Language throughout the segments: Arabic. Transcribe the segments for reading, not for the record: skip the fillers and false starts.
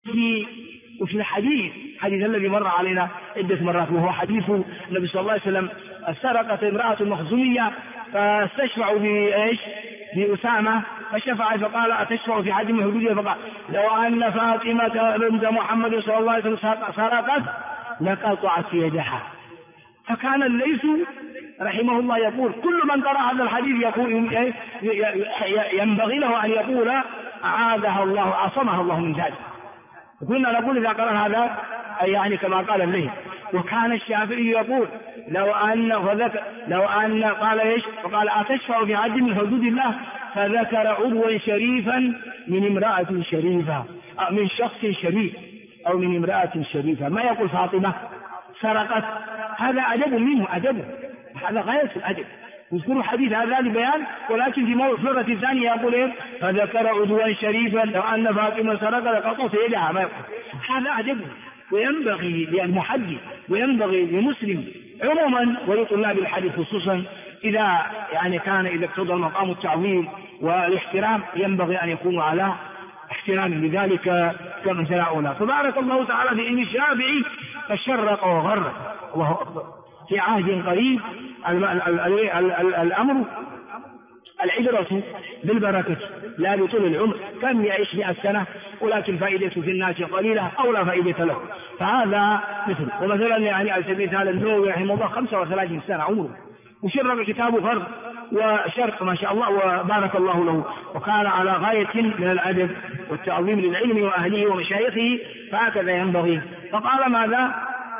وفي الحديث الذي مر علينا عدة مرات، وهو حديث النبي صلى الله عليه وسلم: سرقت امرأة مخزومية فاستشفع بأسامة فشفع فقال: أتشفع في حد من حدودها؟ فقال: لو أن فاطمة بنت محمد صلى الله عليه وسلم سرقت لقطعت يدها. فكان الليث رحمه الله يقول: كل من قرأ هذا الحديث يقول ينبغي له أن يقول: أعاذها الله، عصمها الله من ذلك. كنا نقول إذا قرأ هذا يعني كما قال الليث. وكان الشافعي يقول: لو أن قال إيش؟ فقال: أتشفع في حد من حدود الله؟ فذكر عضوا شريفا من امرأة شريفة، من شخص شريف أو من امرأة شريفة، ما يقول فاطمة سرقت. هذا أدب منه، أدب، هذا غاية الأدب. يذكر حديث هذا لبيان، ولكن في مرة ثانية يقول إيه؟ فذكر عضوا شريفا لو أن فاطمة سرقت لقطعت يدها، ما يقول. هذا أدب، وينبغي للمحدث وينبغي للمسلم عموما ولطلاب الحديث خصوصا إذا اقتضى المقام التعظيم والاحترام، ينبغي أن يكونوا على احترام لذلك كما سنعونا. فبارك الله تعالى في علم الشافعي فشرق وغرق، الله أكبر، في عهد قريب. الأمر العبرة بالبركة لا بطول العمر، كم يعيش 100 سنة ولكن فائدة في الناس قليلة أو لا فائدة له. فهذا ومثلا على سبيل المثال النووي رحمه الله 35 سنة عمره، وشرق كتابه فرض وشرق ما شاء الله وبارك الله له، وكان على غاية من الأدب والتعظيم للعلم وأهله ومشايخه، فهكذا ينبغي. فقال ماذا؟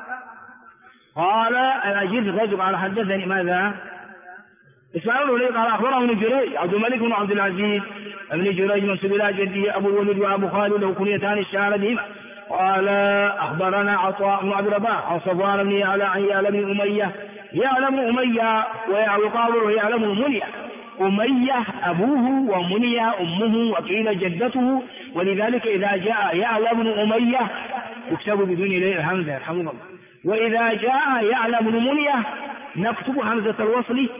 قال: الأجيب الرجل قال: حدثني ماذا؟ إسماعيل قال: أخبره ابن جريج عبد الملك بن عبد العزيز ابن جريج منسوب إلى جده أبو الوليد وأبو خالد له كنيتان الشهر بهما. قال: أخبرنا عطاء بن عبد الرباح عن صفوان بن يعلى عن يعلى بن أمية، يعلى بن أمية ويقال يعلى بن منية، أمية أبوه ومنية أمه وقيل جدته، ولذلك إذا جاء يعلى بن أمية يكتب بدون الهمزة يرحمه الله، وإذا جاء يعلى بن منية نكتب همزة الوصل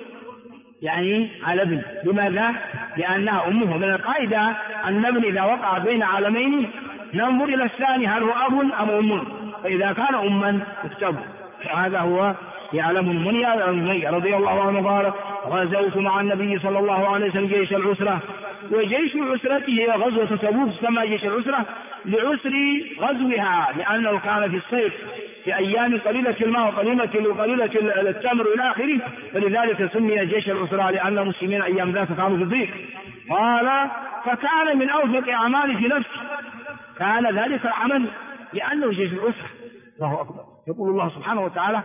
على ابن. لماذا؟ لأنها أمه. من القاعدة أن ابن إذا وقع بين علمين ننظر إلى الثاني هل هو أب أم أم، فإذا كان أما يكتب. هذا هو يعلم المنية رضي الله عنه قال: غزوت مع النبي صلى الله عليه وسلم جيش العسرة، وجيش العسرة هي غزوة تبوك، سمى جيش العسرة لعسر غزوها لأنه كان في الصيف في أيام قليلة الماء وقليلة التمر إلى آخره، فلذلك سمي جيش العسرة لأن المسلمين أيام ذاك كانوا في الضيق. قال: فكان من أوثق أعمالي في نفسي، كان ذلك العمل لأنه جيش العسرة. الله أكبر. يقول الله سبحانه وتعالى: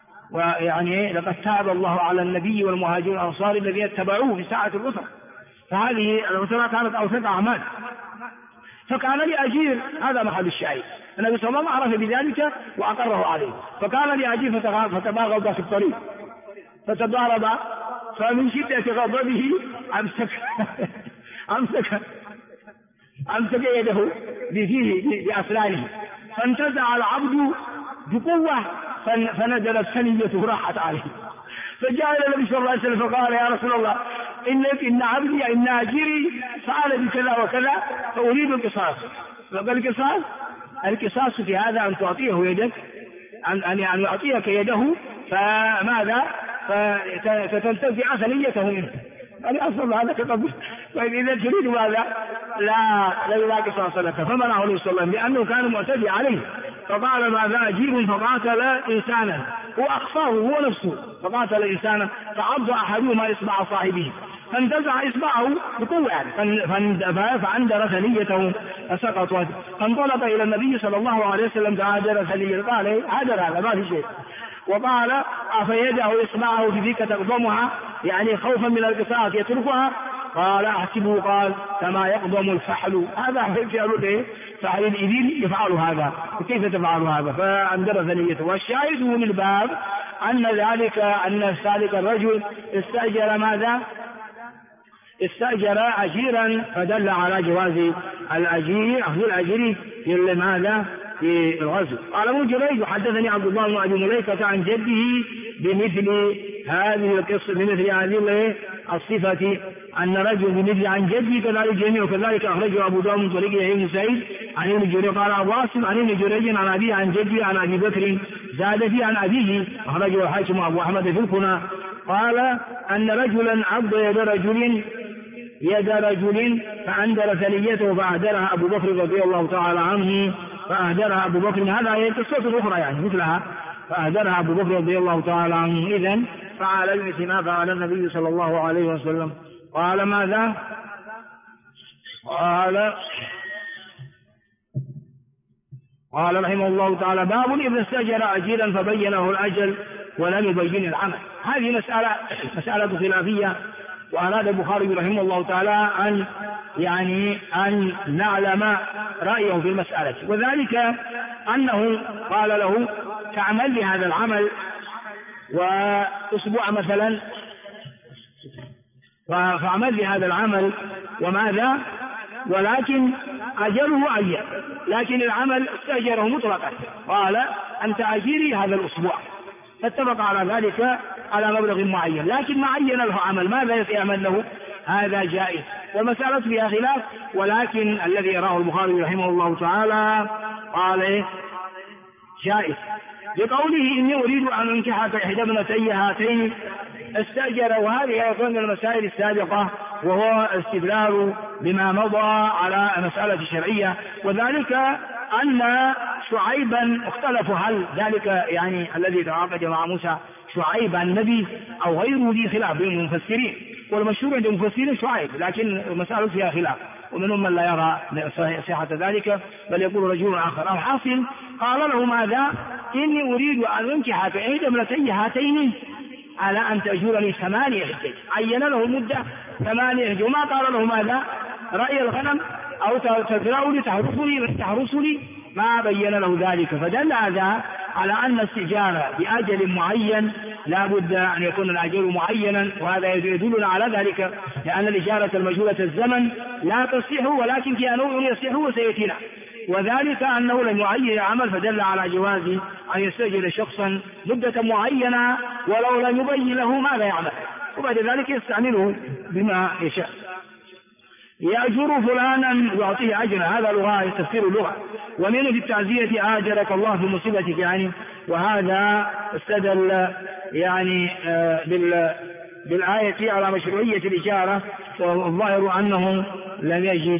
لقد تاب الله على النبي والمهاجرين والأنصار الذين اتبعوه في ساعة العسرة. فهذه العسرة كانت أوثق أعمال، فكان لأجير، هذا محل الشاهد. النبي صلى الله عليه وسلم عرف بذلك وأقره عليه، فكان لأجير فتباغض في الطريق فتضارب، فمن شدة غضبه أمسك يده بفيه بأسنانه، فانتزع العبد بقوة فنزلت ثنيته راحت عليه، فجاء إلى النبي صلى الله عليه وسلم فقال: يا رسول الله، إن عبدي إن أجيري فعل بكذا وكذا فأريد القصاص. فقال: القصاص في هذا أن تعطيه يدك، أن يعطيك يده، فماذا؟ فتنتزع ثنيته منه. قال: أصلا هذا كقبل، فإذا تريد ماذا؟ لا قصاص لك. فمنعه النبي صلى الله عليه وسلم لأنه كان معتدي عليه، فقال: ماذا أجيب؟ فقاتل إنسانا وأخفاه هو نفسه، فقاتل إنسانا فعض أحدهما إصبع صاحبه فانتزع إصبعه بقوة فعندر ثنيته فسقطت، فانطلق إلى النبي صلى الله عليه وسلم فعادر ثنيته، قال: هذا ما في شيء. وقال: أفيده إصبعه في ذيك تقضمها، خوفا من القصاص يتركها؟ قال: أحسبه قال: كما يقضم الفحل. هذا يفعل فحل الإبل يفعل هذا، كيف تفعل هذا؟ فأندر ثنيته. والشاهد من الباب أن ذلك الرجل استأجر ماذا؟ استأجر أجيرا، فدل على جواز أخذ الأجير لماذا؟ في الغزو. قال ابن جريج: حدثني عبد الله بن أبي مليكة عن جده بمثل هذه القصة، بمثل هذه الصفة، أن رجل بمثل عن جده كذلك جميع، وكذلك أخرجه أبو داود من طريق يحيى بن سعيد عن ابن جريج قال أبو عاصم عن ابن جريج عن أبيه عن جده عن أبي بكر زاد فيه عن أبيه أخرجه الحاكم أبو أحمد في الكنى قال أن رجلا عض يد رجل فأندر ثنيته فأهدرها أبو بكر رضي الله تعالى عنه فأهدرها أبو بكر. هذا هي قصة أخرى يعني مثلها. فأهدرها أبو بكر رضي الله تعالى عنه. إذن فعل مثل ما فعل النبي صلى الله عليه وسلم. قال ماذا؟ قال رحمه الله تعالى باب إذا استأجر أجيرا فبينه الأجل ولم يبين العمل. هذه مسألة خلافية، وأراد البخاري رحمه الله تعالى أن نعلم رأيه في المسألة، وذلك أنه قال له تعمل لي هذا العمل وأسبوع مثلا، فاعمل لي هذا العمل وماذا، ولكن أجره عين، لكن العمل استأجره مطلقا، قال أنت أجيري هذا الأسبوع، فاتفق على ذلك على مبلغ معين، لكن ما عين له عمل ماذا يعمل له، هذا جائز. والمسألة فيها خلاف، ولكن الذي يراه البخاري رحمه الله تعالى قال جائز لقوله إني أريد أن أنكحك إحدى ابنتي هاتين استأجر. وهذه أيضا من المسائل السابقة، وهو استدلال بما مضى على مسألة شرعية، وذلك أن شعيبا اختلفوا هل ذلك يعني الذي تعاقد مع موسى شعيب النبي أو غيره، ذي خلاف بين المفسرين، والمشهور عند المفسرين شعيب، لكن المسألة فيها خلاف، ومنهم من لا يرى صحة ذلك بل يقول رجل آخر. الحاصل قال له ماذا، إني أريد أن أنكحك إحدى ابنتي هاتين على أن تأجرني 8 حجج، عين له مدة 8 حجج، وما قال له ماذا رأي الغنم أو تزرعني تحرسني، ما بين له ذلك. فدل هذا على أن الاستئجار بأجل معين لا بد أن يكون الأجل معينا، وهذا يدلنا على ذلك، لأن الإجارة المجهولة الزمن لا تصح، ولكن فيها نوع يصح وسيأتينا، وذلك أنه لم يعين عمل، فدل على جواز أن يستأجر شخصا مدة معينة ولو لم يبين له ماذا يعمل، وبعد ذلك يستعمله بما يشاء. يأجر فلانا يعطيه أجرا، هذا لغة تفسير اللغة. ومنه في التعزية آجرك الله في مصيبتك يعني، وهذا استدل يعني بالآية على مشروعية الإجارة، والظاهر أنه لم يجد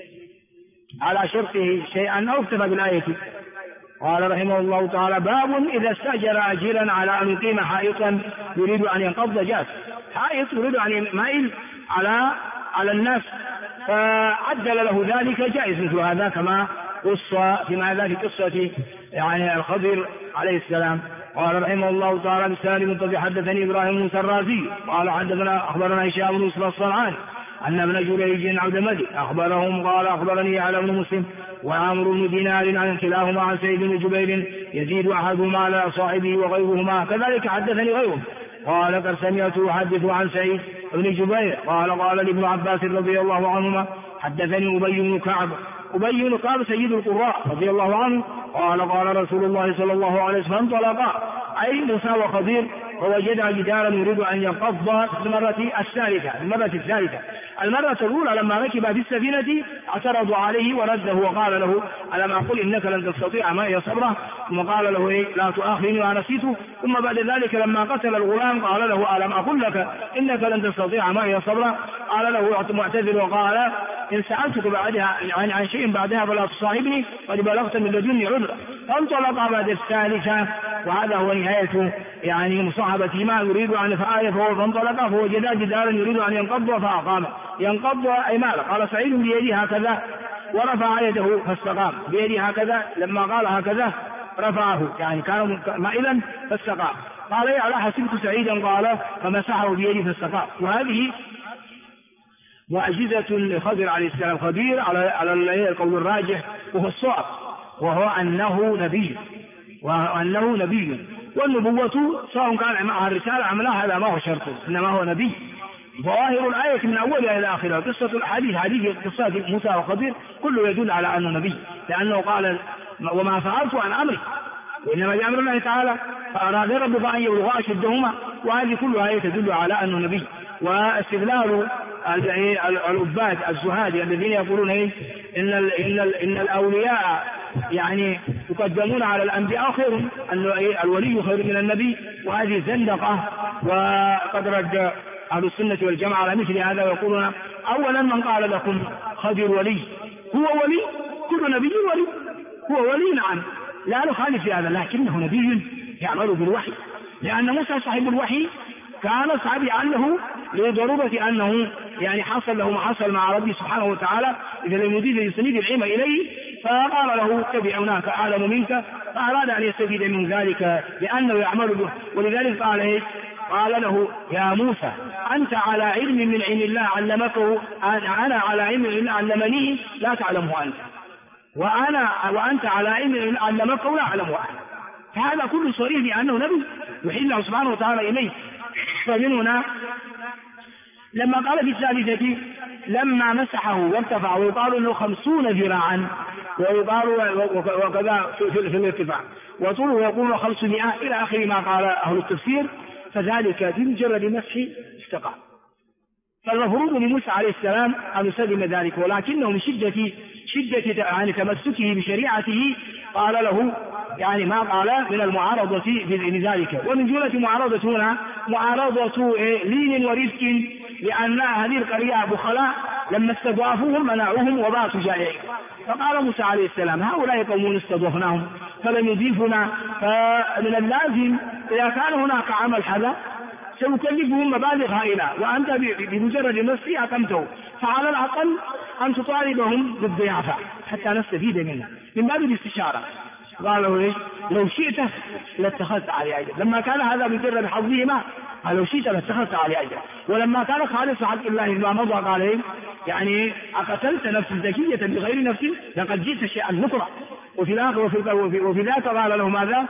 على شرطه شيئا أو اكتفى بالآية. قال رحمه الله تعالى باب إذا استأجر أجيرا على أن يقيم حائطا يريد أن ينقض جاز، حائط يريد أن يمائل على الناس، فعدل له ذلك جائز مثل هذا، كما قصة في قصة يعني الخضر عليه السلام. قال رحمه الله تعالى بسند منتظر حدثني إبراهيم موسى الرازي قال أخبرنا هشام بن يوسف الصنعاني أن ابن جريج عبد الملك أخبرهم قال أخبرني على بن مسلم وعمرو بن دينار عن كلاهما عن سعيد بن جبير يزيد أحدهما على صاحبه وغيرهما كذلك حدثني غيره. قال قد سمعته يحدث عن سعيد بن جبير قال لابن عباس رضي الله عنهما حدثني أبي بن كعب سيد القراء رضي الله عنه قال رسول الله صلى الله عليه وسلم انطلقا أي موسى وخضير ووجد جدارا يريد أن ينقض المرة الثالثة. المرة الأولى لما ركب في السفينة اعترضوا عليه ورده وقال له ألم أقل إنك لن تستطيع معي صبرا، ثم قال له لا تؤاخذني وأنا نسيته، ثم بعد ذلك لما قتل الغلام قال له ألم أقل لك إنك لن تستطيع معي صبرا، قال له معتذر وقال إن سألتك بعدها عن شيء بعدها فلا تصاحبني قد بلغت من لدني عذرا. فانطلق بعد الثالثة، وهذا هو نهاية يعني مصاحبة ما يريد أن يفعل، فانطلق فوجد جدارا يريد أن ينقض فأقام. ينقض أي ماذا؟ قال سعيد بيده هكذا ورفع يده فاستقام، بيده هكذا، لما قال هكذا رفعه يعني كان مائلا فاستقام. قال على حسبت سعيدا قال فمسحه بيده فاستقام. وهذه معجزة لخضر عليه السلام، خضير على القول الراجح وهو الصواب، وهو أنه نبي، والنبوة سواء كان معها الرسالة أم لا هذا ما هو شرط، إنما هو نبي. ظواهر الآية من أولها إلى آخرها قصة الحديث قصة موسى وخضر كله يدل على أنه نبي، لأنه قال وما فعلت عن أمري وإنما بأمر الله تعالى، فأراد ربك أن يبلغا أشدهما، وهذه كلها تدل على أنه نبي. واستدلال العباد الزهاد الذين يقولون إن الأولياء يعني يقدمون على الأنبياء خير، أن الولي خير من النبي، وهذه زندقة. وقد رد أهل السنة والجماعة على مثل هذا ويقولون أولا من قال لكم خضر ولي هو ولي، كل نبي ولي، هو ولي نعم لا نخالف في هذا، لكنه نبي يعمل بالوحي، لأن موسى صاحب الوحي كان صعب عنه لضرورة أنه يعني حصل له ما حصل مع ربي سبحانه وتعالى إذا لم يسند العلم إليه، فقال له اتبعوناك أعلم منك، فأراد أن يستفيد من ذلك لأنه يعمل به. ولذلك قال له يا موسى أنت على علم من علم الله علمكه، أنا على علم من الله علمني لا تعلمه أنت، وأنت على علم علمكه لا أعلمه أحد. فهذا كله صريح بأنه نبي يحيي الله سبحانه وتعالى إليه. فمن هنا لما قال في الثالثة لما مسحه وارتفع، ويقال انه 50 ذراعا، ويقال وكذا في الارتفاع، وطوله يقول 500 الى اخر ما قال اهل التفسير، فذلك بمجرد مسح استقام. فالمفروض لموسى عليه السلام ان يسلم ذلك، ولكنه من شدة يعني تمسكه بشريعته قال له يعني ما قال من المعارضة لذلك. ومن جملة معارضة هنا معارضة لين ورفق، لأن هذه القرية بخلاء لما استضافوهم منعوهم وباتوا جائعين. فقال موسى عليه السلام هؤلاء قوم استضفناهم فلم يضيفنا، فمن اللازم إذا كان هناك عمل هذا سيكلفهم مبالغ هائلة، وأنت بمجرد نفسي أقمته، فعلى الأقل أن تطالبهم بالضيافة حتى نستفيد منها من باب الاستشارة. قالوا إيش لو شئت لاتخذت علي أجر، لما كان هذا مجرد حظهما قال لو شئت لاتخذت علي أجر، ولما كان خالص حق الله ما مضى قال إيه يعني أقتلت نفس زكية بغير نفس لقد جئت شيئا نكرا. وفي الآخر وفي ذاك قال له ماذا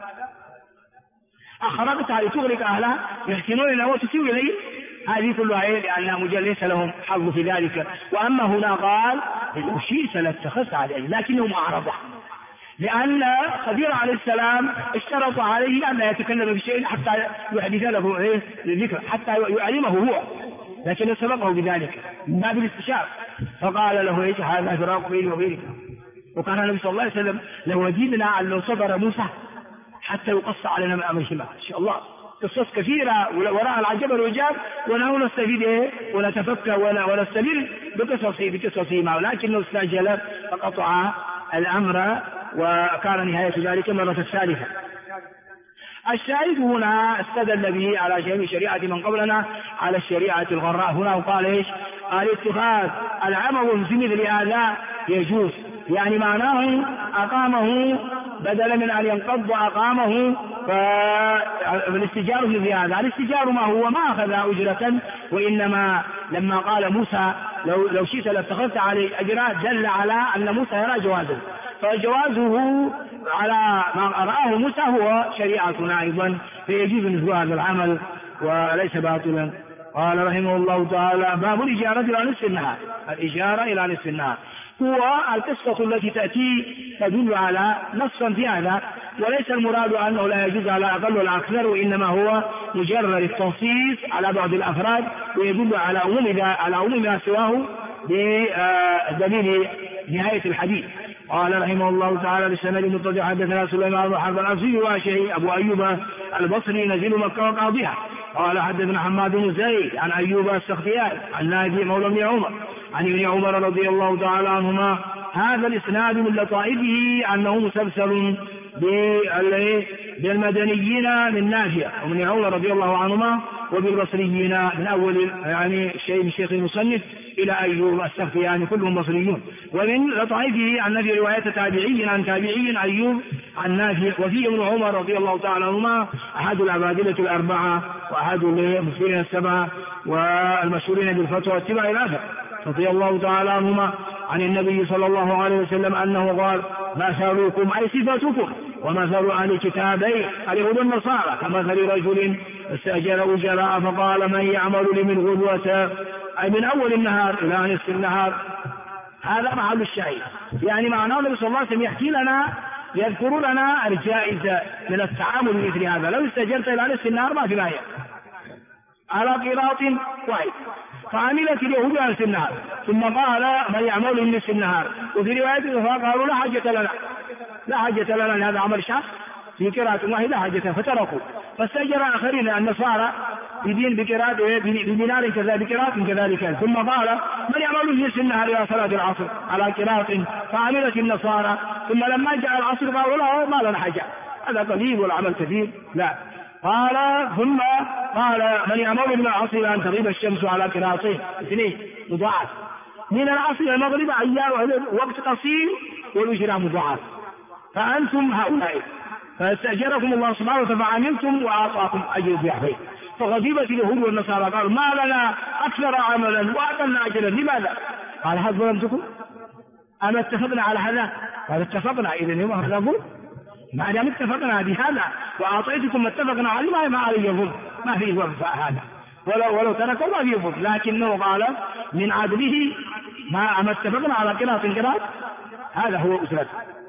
أخرجتها لتغرق أهلها يحسنون إلى وتسيء إليه، هذه كلها لأنها ليس لهم حظ في ذلك. وأما هنا قال لو شئت لاتخذت علي أجر، لكنه معارضة، لأن خضر عليه السلام اشترط عليه أن لا يتكلم بشيء حتى يحدث له ذكر، حتى يعلمه هو، لكن سبقه بذلك من باب الاستشارة. فقال له ايش هذا فراق بيني وبينك. وكان النبي صلى الله عليه وسلم لو ودينا أن لو صبر موسى حتى يقص علينا من أمر شمال إن شاء الله، قصص كثيرة وراء العجب والعجاب، ونحن نستفيد ونتفكر ونستمر بقصصهما، ولكنه استعجل فقطع الأمر، وكان نهاية ذلك المرة الثالثة. الشاهد هنا استدل به على جميع شريعة من قبلنا على الشريعة الغراء هنا، وقال ايش الاتخاذ العمل في مثل هذا يجوز، يعني معناه أقامه بدلا من أن ينقض أقامه، فالاستجار في هذا. الاستجار ما هو ما أخذ أجرة، وإنما لما قال موسى لو شئت لاتخذت عليه أجرا دل على أن موسى يرى جوازه، فجوازه على ما رآه موسى هو شريعتنا أيضا، فيجوز مثل هذا العمل وليس باطلا. قال رحمه الله تعالى باب الإجارة إلى نصف النهار. الإجارة إلى نصف النهار هو القصة التي تأتي تدل على نصا في هذا، وليس المراد أنه لا يجوز على الأقل ولا أكثر، وإنما هو مجرد التنصيص على بعض الأفراد، ويدل على عموم ما سواه بدليل نهاية الحديث. قال رحمه الله تعالى بالسند المتصل حدثنا سليمان بن حرب الأصلي واشعري أبو أيوب البصري نزيل مكة وقاضيها. قال حدثنا حماد بن زيد عن أيوب السختياني عن نافع مولى بن عمر عن ابن عمر رضي الله تعالى عنهما. هذا الإسناد من لطائفه أنه مسلسل بالمدنيين من نافع ومن عمر رضي الله عنهما، وبالبصريين من أول يعني شيء من شيخ المصنف إلى أيوب السختياني كلهم بصريون. ومن لطائفه أن في رواية تابعي عن تابعي أيوب عن نافع، وفيه ابن عمر رضي الله تعالى عنهما أحد العبادلة الأربعة وأحد المسؤولين السبعة والمشهورين بالفتوى واتباع الأثر رضي الله تعالى عنهما عن النبي صلى الله عليه وسلم أنه قال مثلكم أي صفاتكم ومثل أهل الكتابين اليهود والنصارى كمثل رجل استأجر أجراء فقال من يعمل لي من غدوة أي من أول النهار إلى نصف النهار. هذا محل الشاهد، يعني معناه النبي صلى الله عليه وسلم يحكي لنا يذكر لنا الجائزة من التعامل مثل هذا. لو استأجرت إلى نصف النهار ما في مانع على قراط واحد، فعملت اليهود على نصف النهار ثم قال من يعمل من نصف النهار. وفي رواية فقالوا لا حاجة لنا لهذا عمل شاق في قراءة الله لا حاجة، فتركوا. فاستأجر آخرين النصارى بدين بدينار كذلك. ثم قال من يعمل من نصف النهار إلى صلاة العصر على قراءة فعملت النصارى. ثم لما جاء العصر قالوا لا ما لنا حاجة، هذا قليل والعمل كثير. لا قال ثم قال من يعمل من العصر إلى أن تغيب الشمس على قراءتين اثنين مضاعف، من العصر إلى المغرب أيام وقت قصير والأجرة مضاعف. فأنتم هؤلاء فاستأجركم الله سبحانه وتعالى فعملتم وأعطاكم أجر ضعفين. فغضبت اليهود والنصارى قالوا ما لنا أكثر عملا وأقل أجرا لماذا؟ قال هل ظلمتكم؟ أما اتفقنا على هذا؟ قال اتفقنا. إذن هم أخذوا ما دام اتفقنا بهذا وأعطيتكم ما اتفقنا عليه ما عليه ظلم، ما فيه ظلم هذا، ولو تركوا ما فيه ظلم. لكنه قال من عدله ما اتفقنا على قراءة هذا هو أسرته.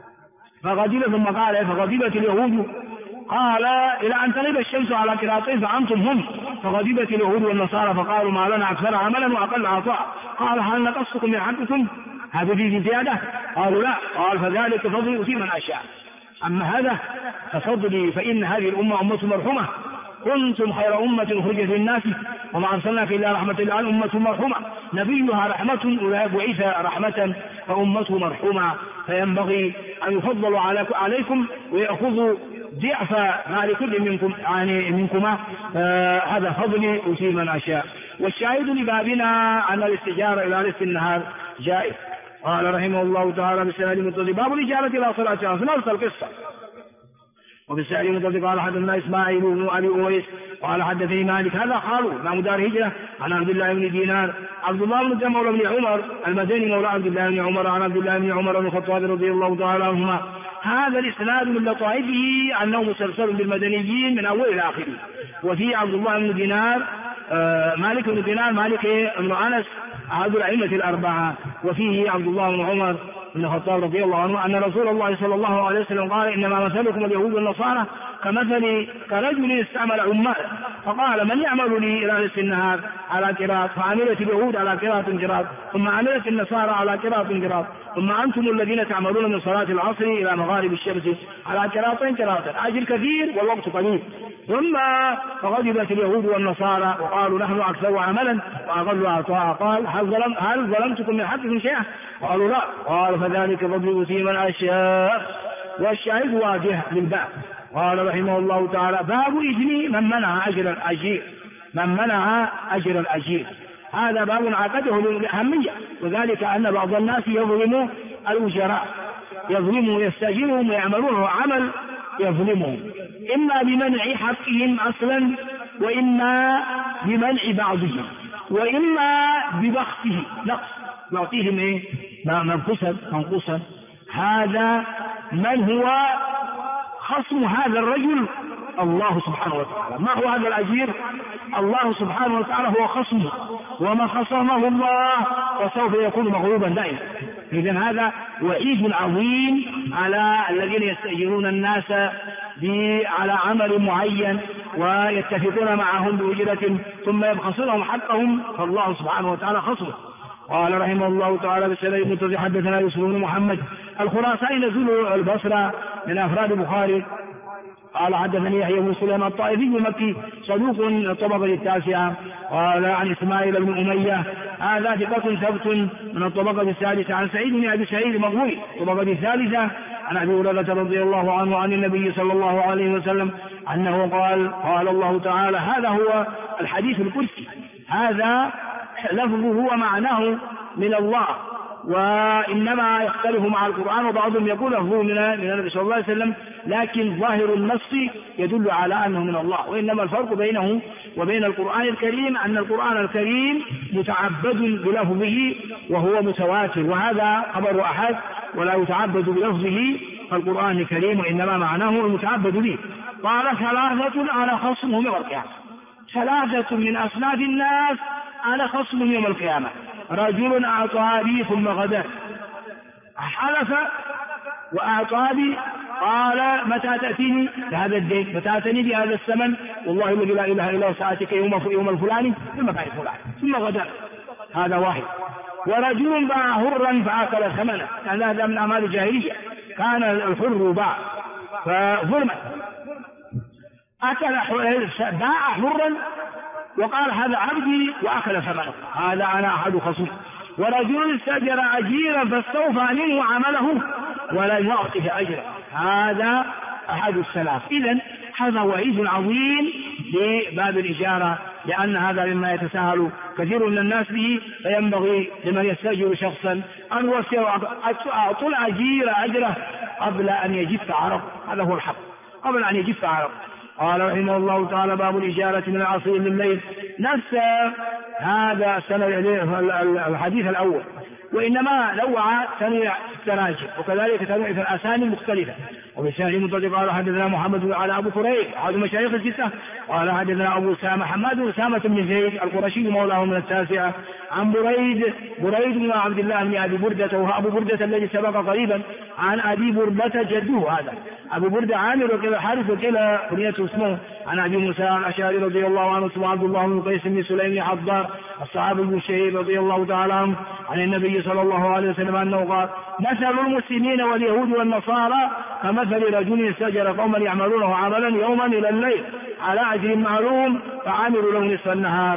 فغضب ثم قال فغضبت اليهود قال إلى أن تغيب الشمس على قراءتين فأنتم هم. فغضبت اليهود والنصارى فقالوا ما لنا أكثر عملا وأقل عطاء. قال هل نقصكم من حقكم؟ هذا فيه زيادة؟ قالوا لا. قال فذلك فضلي أؤتي من أشاء، أما هذا ففضلي فإن هذه الأمة أمة مرحومة، كنتم خير أمة أخرجت للناس وما أرسلناك إلا رحمة للعالمين أمة مرحومة نبيها رحمة ولا بعث رحمة فأمته مرحومة، فينبغي أن يفضلوا عليكم ويأخذوا ضعف ما لكل منكما هذا فضلي أوتي من أشاء. والشاهد لبابنا أن الاستجارة إلى نصف النهار جائز. قال رحمه الله تعالى بالسند المتصل باب الإجارة إلى صلاة العصر. نفس القصة. وبالسند المتصل قال حدثنا إسماعيل بن أبي أويس قال حدثني مالك هذا قالوا ما مدار هجرة عن عبد الله بن دينار عبد الله بن مولى بن عمر المدني مولى عبد الله بن عمر عن عبد الله بن عمر بن الخطاب رضي الله تعالى عنهما. هذا الإسناد من لطائفه أنه مسلسل بالمدنيين من أول إلى آخره. وفي عبد الله بن دينار مالك بن دينار مالك بن أنس أحد الأئمة الأربعة. وفيه عبد الله بن عمر بن الخطاب رضي الله عنه أن رسول الله صلى الله عليه وسلم قال إنما مثلكم اليهود والنصارى كرجل استعمل عمال فقال من يعمل لي إلى نصف النهار على قراءة فعملت اليهود على قراءة ثم عملت النصارى على قراءة ثم أنتم الذين تعملون من صلاة العصر إلى مغارب الشمس على قراءة أجر كثير والوقت قليل. ثم فغضبت اليهود والنصارى وقالوا نحن أكثر عملا وأقل عطاء. قال هل ظلمتكم من حقكم شيئا؟ قالوا لا. قال فذلك فضل يؤتي من أشاء. والشاهد واجه للباب. قال رحمه الله تعالى باب إثم من منع أجر الأجير. هذا باب عقده للأهمية، وذلك أن بعض الناس يظلم الأجراء، يستأجرهم ويعملون عمل يظلمهم إما بمنع حقهم أصلا وإما بمنع بعضهم وإما ببخسه نقص يعطيهم منقوصا. هذا من هو خصم هذا الرجل؟ الله سبحانه وتعالى. ما هو هذا الأجير؟ الله سبحانه وتعالى هو خصمه، وما خصمه الله وسوف يكون مغلوبا دائما. إذن هذا وعيد عظيم على الذين يستأجرون الناس على عمل معين ويتفقون معهم بأجرة ثم يبخسونهم حقهم، فالله سبحانه وتعالى خصمه. قال رحمه الله تعالى بالسند المتصل حدثنا يوسف بن محمد الخراساني نزول البصرة من أفراد البخاري قال حدثني يحيى بن سليمان الطائفي المكي صدوق الطبقة التاسعة. قال عن إسماعيل بن أمية هذا ثقة ثبت من الطبقة السادسة. عن سعيد بن أبي سعيد المقبوري الطبقة الثالثة. عن أبي هريرة رضي الله عنه عن النبي صلى الله عليه وسلم أنه قال الله تعالى هذا هو الحديث القدسي، هذا لفظه ومعناه من الله، وإنما يختلف مع القرآن، وبعضهم يقول لفظه من النبي صلى الله عليه وسلم، لكن ظاهر النص يدل على أنه من الله. وإنما الفرق بينه وبين القرآن الكريم أن القرآن الكريم متعبد بلفظه وهو متواتر، وهذا خبر أحد ولا يتعبد بلفظه القرآن الكريم، وإنما معناه المتعبد به. قال ثلاثة أنا خصمهم يوم القيامة، ثلاثة من أصناف الناس أنا خصمهم يوم القيامة. رجل أعطى لي ثم غدر، حلف وأعطى لي، قال متى تأتيني بهذا الدين، متى تأتيني بهذا الثمن، والله الذي لا إله إلا هو ساعتك يوم الفلاني ثم بعد فلان ثم غدر. هذا واحد. ورجل باع حرا فأكل ثمنه، يعني هذا من أعمال الجاهلية، كان الحر باع فظلما، باع حرا وقال هذا عبدي وأكل ثمنه، هذا أنا أحد خصوم. ورجل استأجر أجيرا فاستوفى منه عمله ولم يعطه أجره، هذا أحد السلف. إذن هذا وعيد عظيم لباب الإجارة، لأن هذا مما يتساهل كثير من الناس به، فينبغي لمن يستأجر شخصا أن أعطوا الأجير أجره قبل أن يجف عرض، هذا هو الحق، قبل أن يجف عرض. قال رحمه الله تعالى: باب الإجارة من العصير لليل. نفس هذا الحديث الأول، وإنما نوع تنويع التراجم، وكذلك تنويع في الأساني المختلفة. وبسند مطلق قال: حدثنا محمد على أبو كريب أحد مشايخ الستة قال: حدثنا أبو أسامة حماد بن أسامة بن زيد القرشي مولاه من التاسعة عن بريد بن عبد الله بن أبي بردة، وهو أبو بردة الذي سبق قريبا، عن أبي بردة جده هذا أبو بردة عامر وكذا حارث وكذا كنيته اسمه، عن أبي موسى الأشعري رضي الله عنه اسمه عبد الله بن قيس بن سليم بن حضار الصحابي الشهير رضي الله تعالى عنه عن النبي صلى الله عليه وسلم أنه قال: مثل المسلمين واليهود والنصارى كمثل رجل استأجر قوما يعملونه عملا يوما إلى الليل على أجر معلوم فعملوا له نصف النهار،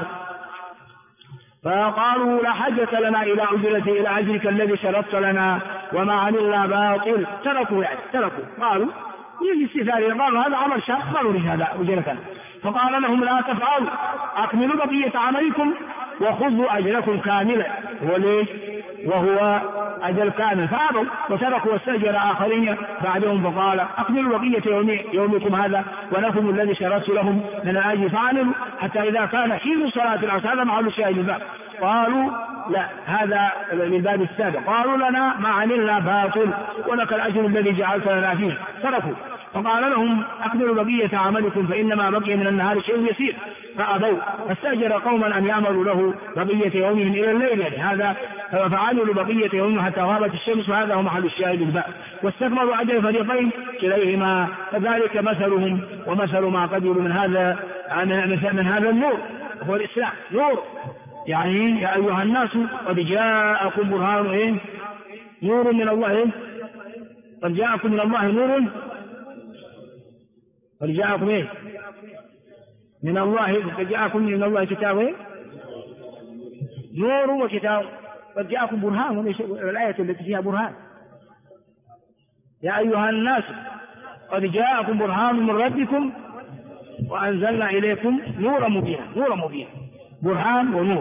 فقالوا: لا حاجة لنا إلى أجرته إلى أجرك الذي شرطت لنا وما عملنا باطل. تركوا قالوا للاستثار، قالوا هذا عمل شاق ما نريد هذا أجرتنا، فقال لهم: لا تفعلوا، أكملوا بقية عملكم وخذوا أجركم كاملا. وليش؟ وهو أجل كامل، فأبوا وتركوا واستأجر آخرين بعدهم، فقال: أكملوا بقية يومكم هذا ولكم الذي شرطت لهم من الأجر فعملوا حتى إذا كان حين صلاة العصر. هذا محل الشاهد الباب. قالوا: لا، هذا للباب السابق. قالوا: لنا ما عملنا باطل ولك الأجر الذي جعلت لنا فيه. تركوا، فقال لهم: أكملوا بقية عملكم فإنما بقي من النهار شيء يسير، فأبوا، فاستأجر قوما أن يعملوا له بقية يومهم إلى الليل، يعني هذا فعملوا بقية يومهم حتى غابت الشمس، وهذا هو محل الشاهد الباء. واستكملوا أجر فريقين كليهما، فذلك مثلهم ومثل ما قدروا من هذا النور، هو الإسلام نور، يعني يا أيها الناس قد جاءكم برهان نور من الله، قد جاءكم من الله نور، قد جاءكم من الله، قد جاءكم من الله كتاب نور وكتاب، قد جاءكم برهان، الآية التي فيها برهان. يا أيها الناس قد جاءكم برهان من ربكم وأنزلنا إليكم نورا مبينا، برهان ونور.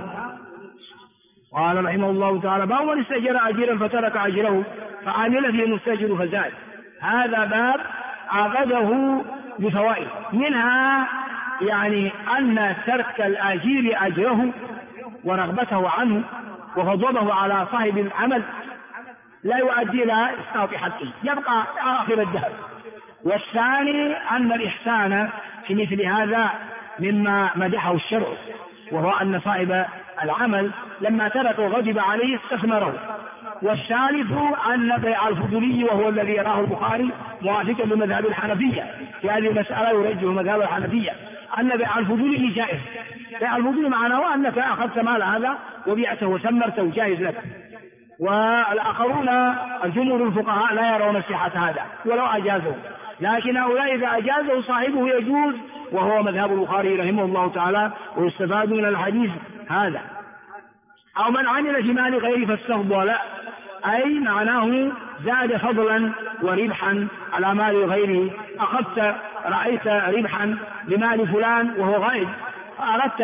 قال رحمه الله تعالى: باب من استأجر أجيرا فترك أجره فعمل فيه المستأجر فزاد. هذا باب عقده بفوائد، منها يعني أن ترك الأجير أجره ورغبته عنه وغضبه على صاحب العمل لا يؤدي إلى إسقاط حقه، يبقى آخر الدهر. والثاني أن الإحسان في مثل هذا مما مدحه الشرع، وهو أن صاحب العمل لما ترك وغضب عليه استثمره. والثالث أن بيع الفضولي، وهو الذي يراه البخاري موافقا لمذهب الحنفية في هذه المسألة، يرجح مذهب الحنفية أن بيع الفضولي جائز. بيع الفضولي معناه أنك أخذت مال هذا وبيعته وثمرته، جائز لك. والآخرون الجمهور الفقهاء لا يرون صحة هذا ولو أجازه، لكن هؤلاء إذا أجازه صاحبه يجوز، وهو مذهب البخاري رحمه الله تعالى. ويستفاد من الحديث هذا: أو من عمل في مال غيره فاستفضل، أي معناه زاد فضلا وربحا على مال غيره. أخذت رأيت ربحا لمال فلان وهو غائب، أردت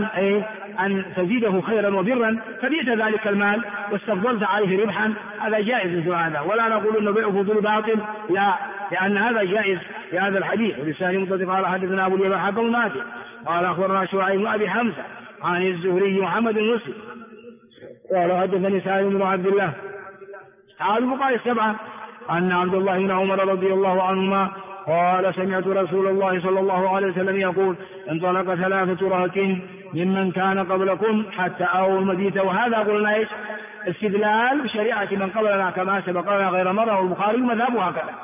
أن تزيده خيرا وبرا فبيت ذلك المال واستفضلت عليه ربحا، هذا جائز مثل هذا، ولا نقول أنه بيع فضول باطل، لا، لأن هذا جائز في هذا الحديث. ولسان مطلق قال: حدثنا أبو اليمان حكم نافع قال: أخبرنا شعيب بن أبي حمزة عن الزهري محمد بن مسلم قال: حدثني سالم بن عبد الله قال الفقهاء السبعة أن عبد الله بن عمر رضي الله عنهما قال: سمعت رسول الله صلى الله عليه وسلم يقول: انطلق 3 رهط ممن كان قبلكم حتى أووا المدينة. وهذا قلنا إيش؟ استدلال بشريعة من قبلنا كما سبقنا غير مرة، والبخاري مذهبه هكذا.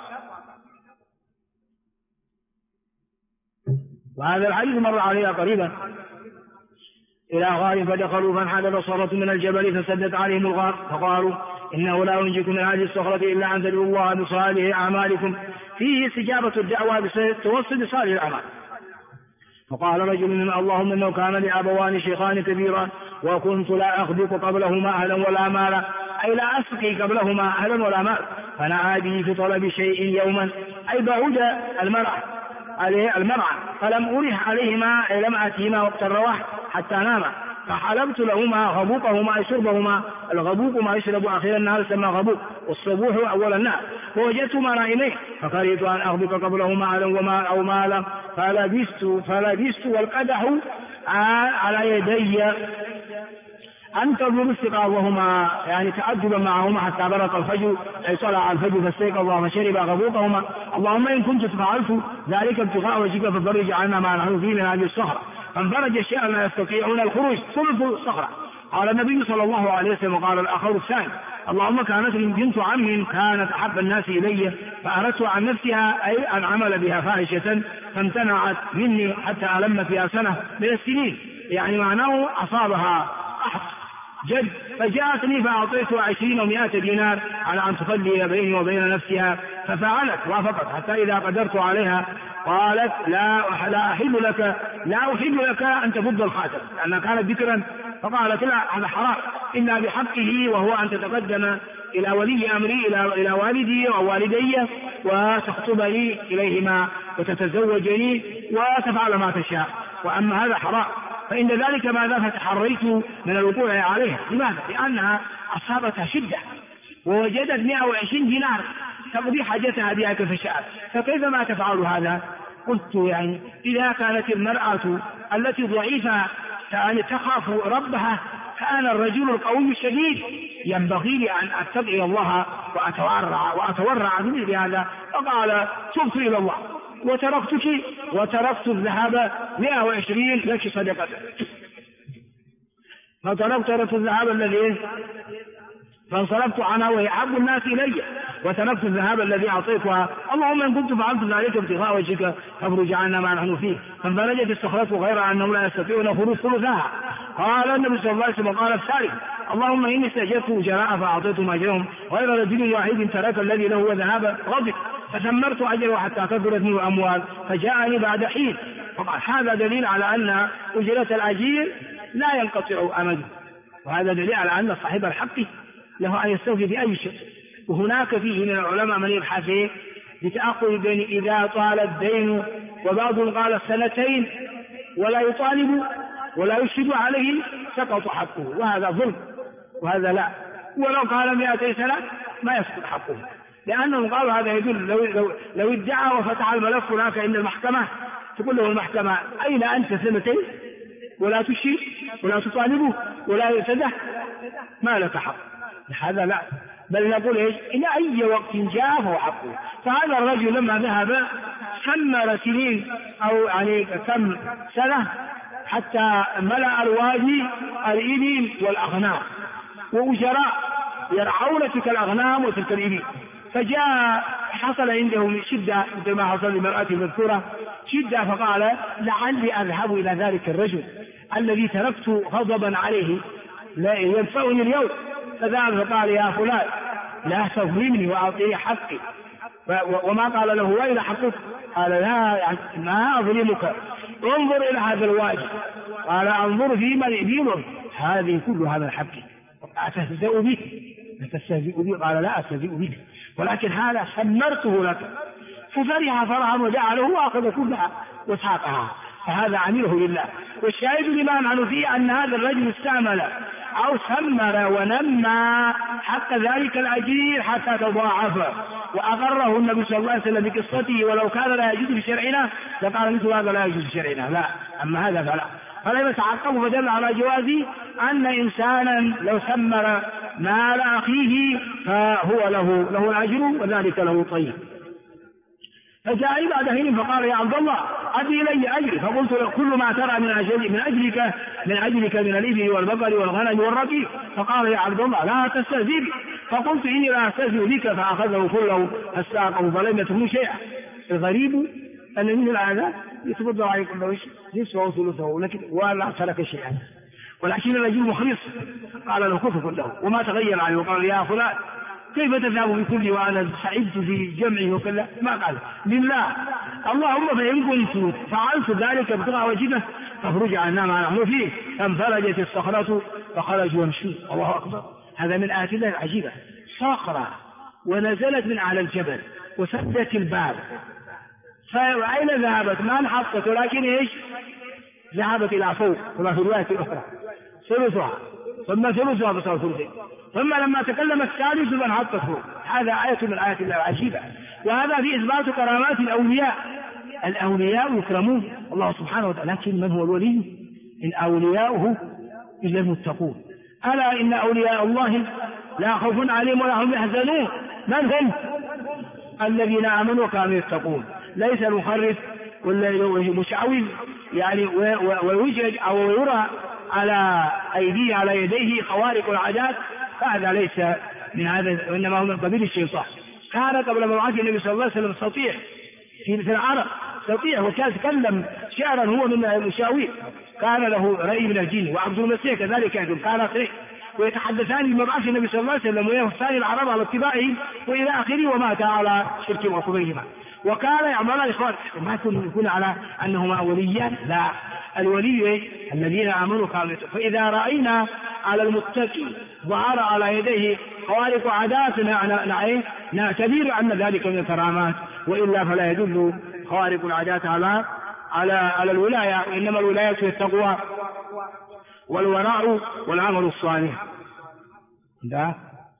وهذا الحديث مر علينا قريبا. إلى غار فدخلوا فانحدر صخرة من الجبل فسدت عليهم الغار فقالوا إنه لا ينجيكم من هذه الصخرة إلا أن تدعوا الله بصالح أعمالكم. فيه استجابة الدعوة بتوسط صالح الأعمال. فقال رجل منهم اللهم إنه كان لي أبوان شيخان كبيران وكنت لا أخبط قبلهما أهلا ولا مالا، أي لا أسقي قبلهما أهلا ولا مالا، فنعى به في طلب شيء يوما، أي بعود المرعى فلم أرح عليهما أي لم أتهما وقت الرواح حتى ناما، فحلبت لهما غبوقهما أي شربهما. الغبوق ما يشرب آخر النهار يسمى غبوق، والصبوح أول النهار، فوجدتهما نائمين فكرهت أن أغبط قبلهما أهلا أو مالا فلبست والقدح على يدي أنتظر استيقاظهما، يعني تأدبا معهما حتى برق الفجر أي طلع الفجر فاستيقظا فشرب غبوقهما. اللهم إن كنت فعلت ذلك ابتغاء وجهك ففرج عنا ما نحن فيه من هذه الصخرة. فانفرج الشيء لا يستطيعون الخروج ثلث الصخرة. قال النبي صلى الله عليه وسلم وقال الآخر الثاني اللهم كانت لي بنت عم كانت أحب الناس إلي فأردت عن نفسها أي أن عمل بها فاحشة فامتنعت مني حتى ألم فيها سنة من السنين، يعني معناه أصابها أحد جد، فجاءتني فأعطيتها 20 و100 دينار على أن تخلي بيني وبين نفسها، ففعلت وافقت حتى إذا قدرت عليها قالت لا أحل لك أن تفض الخاتم لأنها كانت ذكرا، فقالت لا هذا حرام إلا بحقه وهو أن تتقدم إلى ولي أمري إلى والدي أو والدي وتخطبني إليهما وتتزوجني وتفعل ما تشاء، وأما هذا حرام. فإن ذلك ماذا فتحريت من الوقوع عليها. لماذا؟ لأنها أصابتها شدة ووجدت 120 دينار تقضي حاجتها بها كيف شاءت، فكيف ما تفعل هذا؟ قلت يعني إذا كانت المرأة التي ضعيفة يعني تخاف ربها كان الرجل القوي الشديد، ينبغي لي أن أتقي الله وأتورع مثل هذا. فقال تبت إلى الله وتركت الذهب 120 لك صدقة، فتركت الذهب الذي فانصرفت عنها وهي أحب الناس إلي وتركت الذهب الذي أعطيتها. اللهم إن كنت فعلت ذلك ابتغاء وجهك فافرج عنا ما نحن فيه. فانفرجت الصخرة غير أنهم لا يستطيعون خروج ثلثها. قال النبي صلى الله عليه وسلم قال الثالث اللهم إني استأجرت أجراء فأعطيتهم أجرهم غير رجل واحد ترك الذي له ذهب غضب فثمرت أجره حتى كثرت منه الأموال فجاءني بعد حين. فقال هذا دليل على أن أجرة الأجير لا ينقطع أمده، وهذا دليل على أن صاحب الحق له أن يستوفي بأي شيء. وهناك فيه من العلماء من يبحث بتأخر بين إذا طال الدين، وبعضهم قال 2 ولا يطالب ولا يشهد عليه سقط حقه، وهذا ظلم وهذا لا. ولو قال 200 سنة ما يسقط حقه، لأنهم قالوا هذا يدل لو ادعى وفتح الملف هناك عند المحكمة تقول له المحكمة أين أنت 2 ولا تشهد ولا تطالبه ولا يسده ما لك حق. هذا لا، بل نقول إيش إلى أي وقت جاء فهو حقه. فهذا الرجل لما ذهب ثمر سنين أو يعني كم سنة حتى ملأ الوادي الإبل والأغنام وأجراء يرعون تلك الأغنام وتلك الإبل. فجاء حصل عندهم شدة مثل ما حصل لمرأة المذكورة شدة، فقال لعلي أذهب إلى ذلك الرجل الذي تركت غضبا عليه لا ينفعني اليوم. فذهب فقال يا فلان لا تظلمني وأعطيه حقي. وما قال له وإلى حقك؟ قال لا يعني ما أظلمك، انظر إلى هذا الوادي. قال انظر في من إبيل هذه كل هذا الحق أتستهزئ بك؟ أتستهزئ بي؟ قال لا أستهزئ بك، ولكن هذا سمرته لك. ففرح فرحا وجعله وأخذ كلها وساقها، فهذا عمله لله. والشاهد لما نحن فيه أن هذا الرجل استعمل أو سمر ونمى حق ذلك الأجير حتى تضاعف، وأقره النبي صلى الله عليه وسلم بقصته. ولو كان لا يجوز في شرعنا لقال مثل هذا لا يجوز في شرعنا، لا، أما هذا فلا يتعقب. فدل على جواز أن إنسانا لو سمر مال أخيه فهو له الأجر وذلك له طيب. فجاء بعد حين فقال يا عبد الله أدي إلي أجري. فقلت له كل ما ترى من أجلك من الإبل والبقر والغنم والرقيق. فقال يا عبد الله لا تستهزئ بي. فقلت إني لا أستهزئ بك. فأخذه كله فاستاقه فلم يتركه شيئا. الغريب أن مثل هذا يتفضل عليكم له نصفه وثلثه لكن ولا ترك شيئا. ولكن الرجل مخلص قال له كفر له وما تغير عليه وقال يا فلان كيف تذهب بكل وأنا سعدت في جمعه وكذا؟ ما قال لله، اللهم فإن كنت فعلت ذلك ابتغاء وجهه فافرج عنا ما نحن فيه. فانفرجت الصخرة فخرجوا يمشون. الله أكبر. هذا من آيات الله العجيبة. صخرة ونزلت من على الجبل وسدت الباب، فأين ذهبت؟ ما انحطت، ولكن إيش؟ ذهبت إلى فوق، كما في الرواية الأخرى ثلثها ثم ثلثها فصار ثلثين، ثم لما تكلم الثالث فانحطت فوق. هذا آية من آيات الله العجيبة. وهذا في إثبات كرامات الأولياء. الأولياء يكرمون الله سبحانه وتعالى، لكن من هو الولي؟ إن أولياؤه إلا المتقون. ألا إن أولياء الله لا خوف عليهم ولا هم يحزنون. من هم؟ الذين آمنوا وكانوا يتقون. ليس المخرف والمشعوذ يعني ويوجد أو يرى على أيديه على يديه خوارق العادات، فهذا ليس من هذا، وإنما هو من قبيل الشيطان. كان قبل مبعث النبي صلى الله عليه وسلم سطيع في العرب، سطيع، وكان يتكلم شعرا هو من المشاوير، كان له رأي من الجن. وعبد المسيح كذلك كان رأي، ويتحدثان بمبعث النبي صلى الله عليه وسلم ويوصان العرب على اتباعه وإلى آخره، ومات على شرك وكفرهما. وكان يعمل الإخوان، ما يكون على أنهما وليان، لا، الولي الذين آمنوا كانوا. فإذا رأينا على المتقي ظهر على يديه خوارق عادات نعتبر أن ذلك من الكرامات، وإلا فلا يدل خوارق العادات على الولاية، وإنما الولاية هي التقوى والوراء والعمل الصالح. ده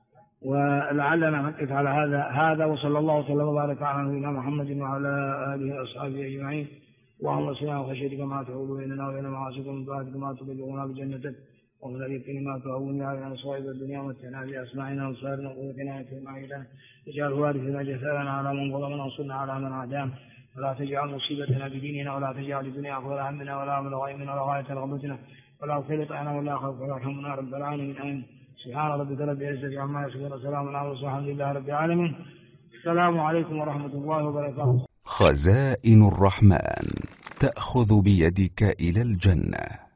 ولعلنا نقف على هذا وصلى الله وسلم وبارك على نبينا محمد وعلى آله وأصحابه أجمعين. اللهم صل على خشيتك ما تحول بيننا وبين معاصيك، ومن طاعتك ما تبلغنا بجنتك، ومن اليقين ما تهون علينا مصائب الدنيا، ومتعنا بأسماعنا وأبصارنا وقوتنا وأنفسنا إلى اجعل وارثنا جثارنا على من ظلمنا وانصرنا على من عادانا، ولا تجعل مصيبتنا بديننا، ولا تجعل الدنيا أكبر همنا ولا مبلغ علمنا ولا غاية رغبتنا ولا تسلط علينا ولا خوف ولا ارحمنا رب العالمين. آمين. سبحان ربك رب العزة عما يصفون وسلام على المرسلين والحمد لله رب العالمين. السلام عليكم ورحمة الله وبركاته. خزائن الرحمن تأخذ بيدك إلى الجنة.